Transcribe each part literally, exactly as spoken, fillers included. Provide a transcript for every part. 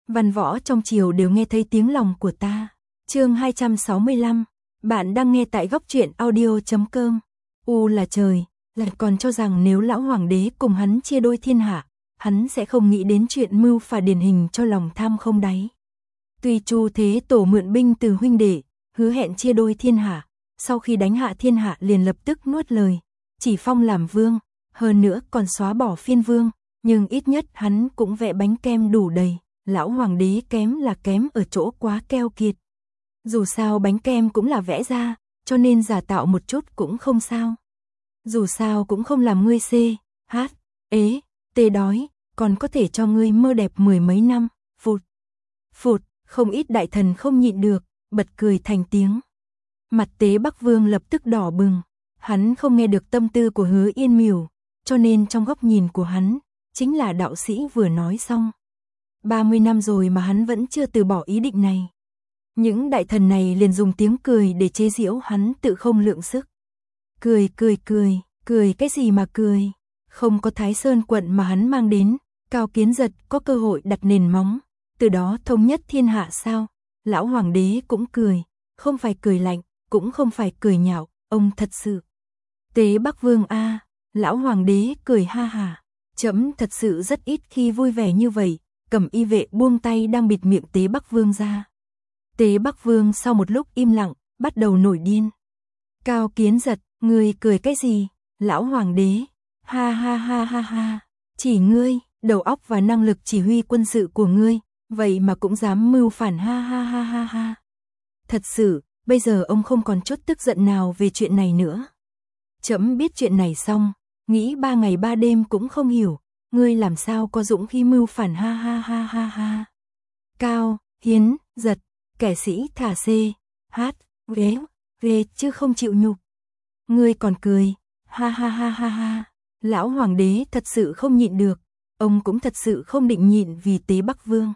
Văn võ trong triều đều nghe thấy tiếng lòng của ta. Chương hai trăm sáu mươi lăm, bạn đang nghe tại góc truyện audio chấm com. U là trời, là còn cho rằng nếu lão hoàng đế cùng hắn chia đôi thiên hạ, hắn sẽ không nghĩ đến chuyện mưu phả điển hình cho lòng tham không đáy. Tuy Chu Thế Tổ mượn binh từ huynh đệ, hứa hẹn chia đôi thiên hạ, sau khi đánh hạ thiên hạ liền lập tức nuốt lời, chỉ phong làm vương, hơn nữa còn xóa bỏ phiên vương, nhưng ít nhất hắn cũng vẽ bánh kem đủ đầy, lão hoàng đế kém là kém ở chỗ quá keo kiệt. Dù sao bánh kem cũng là vẽ ra, cho nên giả tạo một chút cũng không sao. Dù sao cũng không làm ngươi xê, hát, ế, tê đói, còn có thể cho ngươi mơ đẹp mười mấy năm, phụt, phụt, không ít đại thần không nhịn được, bật cười thành tiếng. Mặt Tế Bắc Vương lập tức đỏ bừng, hắn không nghe được tâm tư của Hứa Yên Miểu, cho nên trong góc nhìn của hắn, chính là đạo sĩ vừa nói xong. ba mươi năm rồi mà hắn vẫn chưa từ bỏ ý định này. Những đại thần này liền dùng tiếng cười để chế giễu hắn tự không lượng sức. Cười cười cười, cười cái gì mà cười, không có Thái Sơn quận mà hắn mang đến, Cao Kiến Giật có cơ hội đặt nền móng, từ đó thống nhất thiên hạ sao? Lão hoàng đế cũng cười, không phải cười lạnh, cũng không phải cười nhạo, ông thật sự. Tế Bắc Vương a, à, lão hoàng đế cười ha hả, trẫm thật sự rất ít khi vui vẻ như vậy. Cẩm y vệ buông tay đang bịt miệng Tế Bắc Vương ra. Tế Bắc Vương sau một lúc im lặng, bắt đầu nổi điên. Cao Kiến Giật, ngươi cười cái gì? Lão hoàng đế, ha ha ha ha ha, chỉ ngươi, đầu óc và năng lực chỉ huy quân sự của ngươi, vậy mà cũng dám mưu phản ha ha ha ha ha. Thật sự, bây giờ ông không còn chút tức giận nào về chuyện này nữa. Trẫm biết chuyện này xong, nghĩ ba ngày ba đêm cũng không hiểu, ngươi làm sao có dũng khí mưu phản ha ha ha ha ha. Cao, Hiến, Giật, kẻ sĩ thả xê, hát, ghé, ghê chứ không chịu nhục. Ngươi còn cười, ha ha ha ha ha. Lão hoàng đế thật sự không nhịn được, ông cũng thật sự không định nhịn vì Tế Bắc Vương.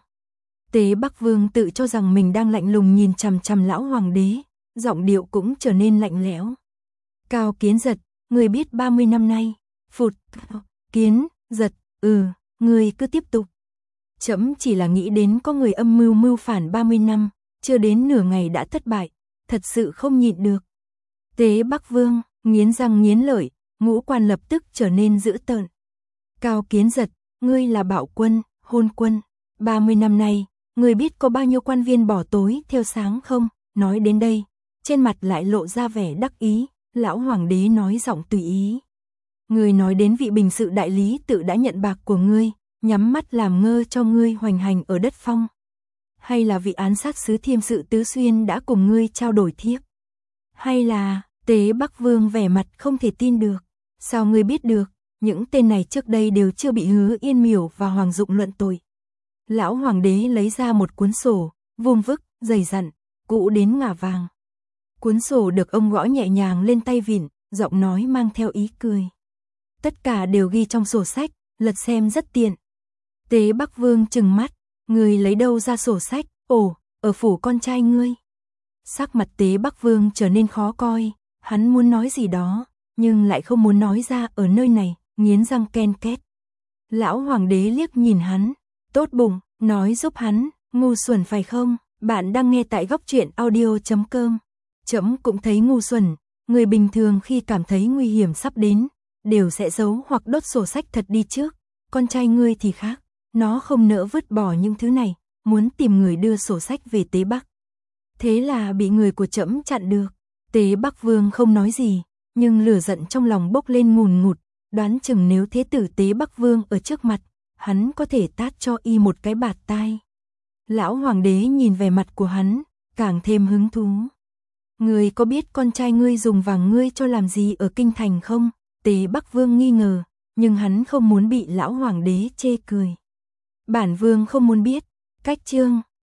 Tế Bắc Vương tự cho rằng mình đang lạnh lùng nhìn chằm chằm lão hoàng đế, giọng điệu cũng trở nên lạnh lẽo. Cao Kiến Giật, ngươi biết ba mươi năm nay, phụt, Kiến, Giật, ừ, ngươi cứ tiếp tục. Trẫm chỉ là nghĩ đến có người âm mưu mưu phản ba mươi năm, chưa đến nửa ngày đã thất bại, thật sự không nhịn được. Tế Bắc Vương, nghiến răng nghiến lợi, ngũ quan lập tức trở nên dữ tợn. Cao Kiến Giật, ngươi là bạo quân, hôn quân, ba mươi năm nay, ngươi biết có bao nhiêu quan viên bỏ tối theo sáng không? Nói đến đây, trên mặt lại lộ ra vẻ đắc ý, lão hoàng đế nói giọng tùy ý. Ngươi nói đến vị bình sự đại lý tự đã nhận bạc của ngươi, nhắm mắt làm ngơ cho ngươi hoành hành ở đất Phong. Hay là vị án sát sứ thiêm sự Tứ Xuyên đã cùng ngươi trao đổi thiếp? Hay là, Tế Bắc Vương vẻ mặt không thể tin được. Sao ngươi biết được, những tên này trước đây đều chưa bị Hứa Yên Miểu và Hoàng Dụng luận tội. Lão hoàng đế lấy ra một cuốn sổ, vuông vức, dày dặn, cũ đến ngả vàng. Cuốn sổ được ông gõ nhẹ nhàng lên tay vịn, giọng nói mang theo ý cười. Tất cả đều ghi trong sổ sách, lật xem rất tiện. Tế Bắc Vương trừng mắt, ngươi lấy đâu ra sổ sách? Ồ, ở phủ con trai ngươi. Sắc mặt Tế Bắc Vương trở nên khó coi, hắn muốn nói gì đó, nhưng lại không muốn nói ra ở nơi này, nghiến răng ken két. Lão hoàng đế liếc nhìn hắn, tốt bụng, nói giúp hắn, ngu xuẩn phải không? Bạn đang nghe tại góc truyện audio chấm com. Trẫm cũng thấy ngu xuẩn, người bình thường khi cảm thấy nguy hiểm sắp đến, đều sẽ giấu hoặc đốt sổ sách thật đi trước. Con trai ngươi thì khác, nó không nỡ vứt bỏ những thứ này, muốn tìm người đưa sổ sách về Tế Bắc. Thế là bị người của trẫm chặn được. Tế Bắc Vương không nói gì, nhưng lửa giận trong lòng bốc lên ngùn ngụt, đoán chừng nếu thế tử Tế Bắc Vương ở trước mặt, hắn có thể tát cho y một cái bạt tai. Lão hoàng đế nhìn vẻ mặt của hắn, càng thêm hứng thú. Ngươi có biết con trai ngươi dùng vàng ngươi cho làm gì ở kinh thành không? Tế Bắc Vương nghi ngờ, nhưng hắn không muốn bị lão hoàng đế chê cười. Bản vương không muốn biết. Cách chương